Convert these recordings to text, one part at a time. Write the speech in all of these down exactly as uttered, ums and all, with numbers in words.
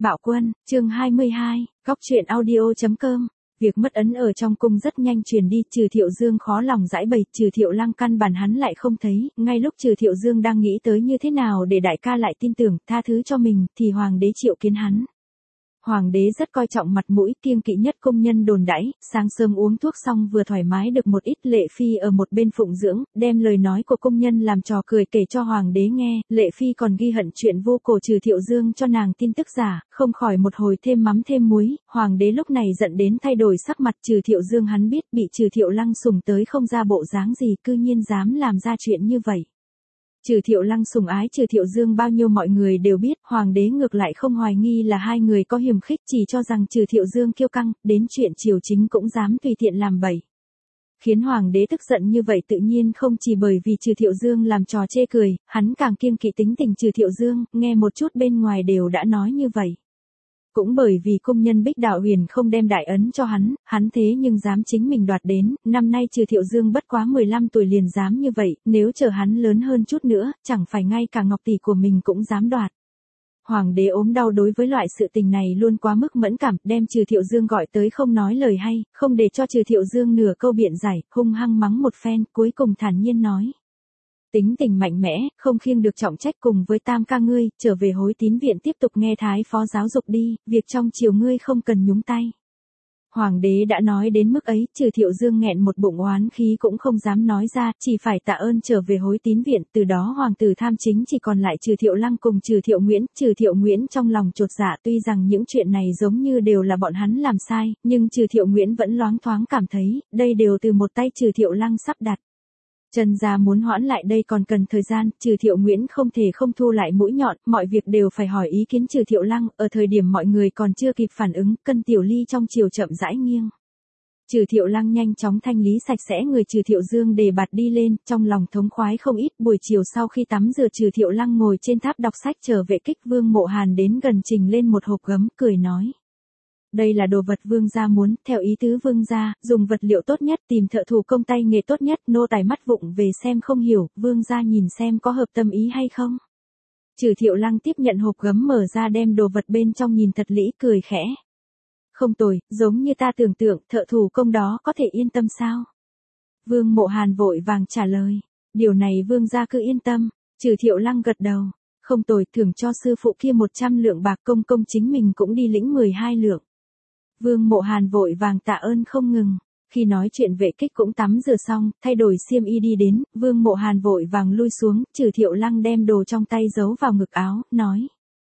Bạo Quân, chương hai mươi hai, góc truyện audio.com. Việc mất ấn ở trong cung rất nhanh truyền đi, Trừ Thiệu Dương khó lòng giải bày, Trừ Thiệu Lăng căn bản hắn lại không thấy, ngay lúc Trừ Thiệu Dương đang nghĩ tới như thế nào để đại ca lại tin tưởng, tha thứ cho mình, thì hoàng đế triệu kiến hắn. Hoàng đế rất coi trọng mặt mũi, kiêng kỵ nhất công nhân đồn đãi, sáng sớm uống thuốc xong vừa thoải mái được một ít, Lệ Phi ở một bên phụng dưỡng, đem lời nói của công nhân làm trò cười kể cho hoàng đế nghe, Lệ Phi còn ghi hận chuyện vô cổ Trừ Thiệu Dương cho nàng tin tức giả, không khỏi một hồi thêm mắm thêm muối, hoàng đế lúc này giận đến thay đổi sắc mặt. Trừ Thiệu Dương hắn biết bị Trừ Thiệu Lăng sủng tới không ra bộ dáng gì, cư nhiên dám làm ra chuyện như vậy. Trừ Thiệu Lăng sủng ái Trừ Thiệu Dương bao nhiêu mọi người đều biết, hoàng đế ngược lại không hoài nghi là hai người có hiềm khích, chỉ cho rằng Trừ Thiệu Dương kiêu căng, đến chuyện triều chính cũng dám tùy tiện làm bậy. Khiến hoàng đế tức giận như vậy tự nhiên không chỉ bởi vì Trừ Thiệu Dương làm trò chê cười, hắn càng kiêng kỵ tính tình Trừ Thiệu Dương, nghe một chút bên ngoài đều đã nói như vậy. Cũng bởi vì công nhân Bích Đạo Huyền không đem đại ấn cho hắn, hắn thế nhưng dám chính mình đoạt đến, năm nay Trừ Thiệu Dương bất quá mười lăm tuổi liền dám như vậy, nếu chờ hắn lớn hơn chút nữa, chẳng phải ngay cả ngọc tỷ của mình cũng dám đoạt. Hoàng đế ốm đau đối với loại sự tình này luôn quá mức mẫn cảm, đem Trừ Thiệu Dương gọi tới không nói lời hay, không để cho Trừ Thiệu Dương nửa câu biện giải, hung hăng mắng một phen, cuối cùng thản nhiên nói. Tính tình mạnh mẽ, không khiêng được trọng trách, cùng với tam ca ngươi, trở về Hối Tín viện tiếp tục nghe thái phó giáo dục đi, việc trong triều ngươi không cần nhúng tay. Hoàng đế đã nói đến mức ấy, Trừ Thiệu Dương nghẹn một bụng oán khí cũng không dám nói ra, chỉ phải tạ ơn trở về Hối Tín viện, từ đó hoàng tử tham chính chỉ còn lại Trừ Thiệu Lăng cùng Trừ Thiệu Nguyễn. Trừ Thiệu Nguyễn trong lòng chột dạ, tuy rằng những chuyện này giống như đều là bọn hắn làm sai, nhưng Trừ Thiệu Nguyễn vẫn loáng thoáng cảm thấy, đây đều từ một tay Trừ Thiệu Lăng sắp đặt. Trần gia muốn hoãn lại đây còn cần thời gian, Trừ Thiệu Nguyễn không thể không thu lại mũi nhọn, mọi việc đều phải hỏi ý kiến Trừ Thiệu Lăng, ở thời điểm mọi người còn chưa kịp phản ứng, cân tiểu ly trong chiều chậm rãi nghiêng. Trừ Thiệu Lăng nhanh chóng thanh lý sạch sẽ người Trừ Thiệu Dương đề bạt đi lên, trong lòng thống khoái không ít. Buổi chiều sau khi tắm rửa, Trừ Thiệu Lăng ngồi trên tháp đọc sách chờ Vệ Kích. Vương Mộ Hàn đến gần trình lên một hộp gấm, cười nói. Đây là đồ vật vương gia muốn, theo ý tứ vương gia, dùng vật liệu tốt nhất, tìm thợ thủ công tay nghề tốt nhất, nô tài mắt vụng về xem không hiểu, vương gia nhìn xem có hợp tâm ý hay không. Trừ Thiệu Lăng tiếp nhận hộp gấm mở ra đem đồ vật bên trong nhìn thật lỹ, cười khẽ. Không tồi, giống như ta tưởng tượng, thợ thủ công đó có thể yên tâm sao? Vương Mộ Hàn vội vàng trả lời, điều này vương gia cứ yên tâm. Trừ Thiệu Lăng gật đầu, không tồi, thưởng cho sư phụ kia một trăm lượng bạc, công công chính mình cũng đi lĩnh mười hai lượng. Vương Mộ Hàn vội vàng tạ ơn không ngừng. Khi nói chuyện Vệ Kích cũng tắm rửa xong, thay đổi xiêm y đi đến, Vương Mộ Hàn vội vàng lui xuống, Trừ Thiệu Lăng đem đồ trong tay giấu vào ngực áo, nói.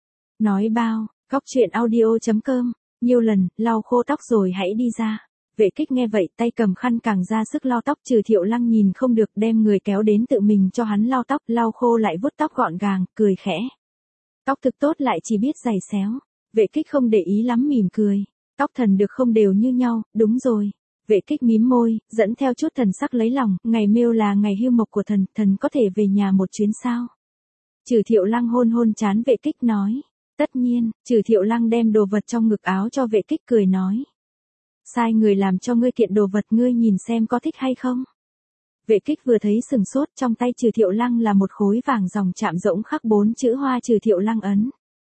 Nói bao, góc truyện audio.com, nhiều lần, lau khô tóc rồi hãy đi ra. Vệ Kích nghe vậy, tay cầm khăn càng ra sức lau tóc. Trừ Thiệu Lăng nhìn không được, đem người kéo đến tự mình cho hắn lau tóc, lau khô lại vuốt tóc gọn gàng, cười khẽ. Tóc thực tốt lại chỉ biết giày xéo. Vệ Kích không để ý lắm mỉm cười. Tóc thần được không đều như nhau, đúng rồi. Vệ Kích mím môi, dẫn theo chút thần sắc lấy lòng, ngày mêu là ngày hưu mộc của thần, thần có thể về nhà một chuyến sao? Trừ Thiệu Lăng hôn hôn trán Vệ Kích nói. Tất nhiên. Trừ Thiệu Lăng đem đồ vật trong ngực áo cho Vệ Kích, cười nói. Sai người làm cho ngươi kiện đồ vật, ngươi nhìn xem có thích hay không? Vệ Kích vừa thấy sừng sốt, trong tay Trừ Thiệu Lăng là một khối vàng ròng chạm rỗng khắc bốn chữ hoa Trừ Thiệu Lăng ấn.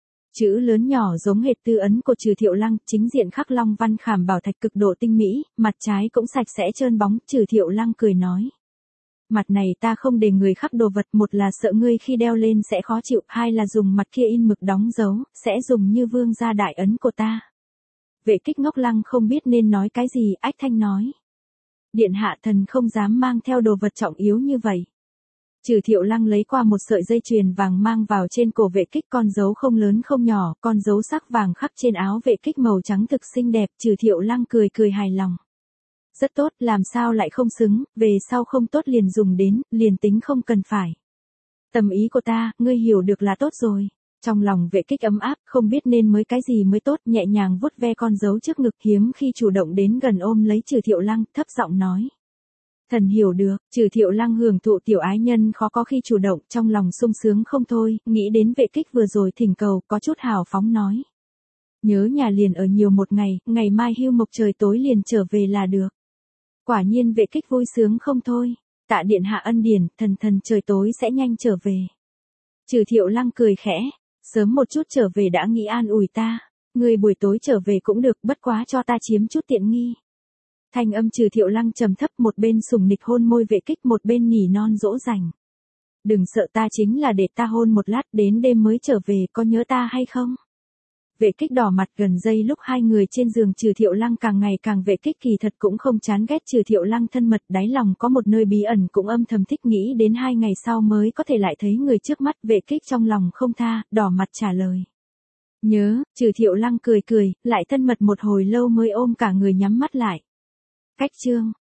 Chữ lớn nhỏ giống hệt tư ấn của Trừ Thiệu Lăng, chính diện khắc long văn khảm bảo thạch cực độ tinh mỹ, mặt trái cũng sạch sẽ trơn bóng. Trừ Thiệu Lăng cười nói. Mặt này ta không để người khắc đồ vật, một là sợ ngươi khi đeo lên sẽ khó chịu, hai là dùng mặt kia in mực đóng dấu, sẽ dùng như vương gia đại ấn của ta. Vệ Kích ngốc lăng không biết nên nói cái gì, ách thanh nói. Điện hạ thần không dám mang theo đồ vật trọng yếu như vậy. Trừ Thiệu Lăng lấy qua một sợi dây chuyền vàng mang vào trên cổ Vệ Kích, con dấu không lớn không nhỏ, con dấu sắc vàng khắc trên áo Vệ Kích màu trắng thực xinh đẹp. Trừ Thiệu Lăng cười cười hài lòng. Rất tốt, làm sao lại không xứng, về sau không tốt liền dùng đến, liền tính không cần phải. Tầm ý của ta, ngươi hiểu được là tốt rồi. Trong lòng Vệ Kích ấm áp, không biết nên mới cái gì mới tốt, nhẹ nhàng vuốt ve con dấu trước ngực, hiếm khi chủ động đến gần ôm lấy Trừ Thiệu Lăng, thấp giọng nói. Thần hiểu được. Trừ Thiệu Lăng hưởng thụ tiểu ái nhân khó có khi chủ động, trong lòng sung sướng không thôi, nghĩ đến Vệ Kích vừa rồi thỉnh cầu, có chút hào phóng nói. Nhớ nhà liền ở nhiều một ngày, ngày mai hưu mộc trời tối liền trở về là được. Quả nhiên Vệ Kích vui sướng không thôi. Tạ điện hạ ân điển, thần thần trời tối sẽ nhanh trở về. Trừ Thiệu Lăng cười khẽ. Sớm một chút trở về đã nghĩ an ủi ta. Ngươi buổi tối trở về cũng được, bất quá cho ta chiếm chút tiện nghi. Thanh âm Trừ Thiệu Lăng trầm thấp, một bên sủng nịch hôn môi Vệ Kích, một bên nỉ non dỗ dành. Đừng sợ, ta chính là để ta hôn một lát, đến đêm mới trở về, có nhớ ta hay không? Vệ Kích đỏ mặt. Gần giây lúc hai người trên giường, Trừ Thiệu Lăng càng ngày càng Vệ Kích kỳ thật cũng không chán ghét Trừ Thiệu Lăng thân mật, đáy lòng có một nơi bí ẩn cũng âm thầm thích, nghĩ đến hai ngày sau mới có thể lại thấy người trước mắt. Vệ Kích trong lòng không tha, đỏ mặt trả lời. Nhớ. Trừ Thiệu Lăng cười cười, lại thân mật một hồi lâu mới ôm cả người nhắm mắt lại. Cách chương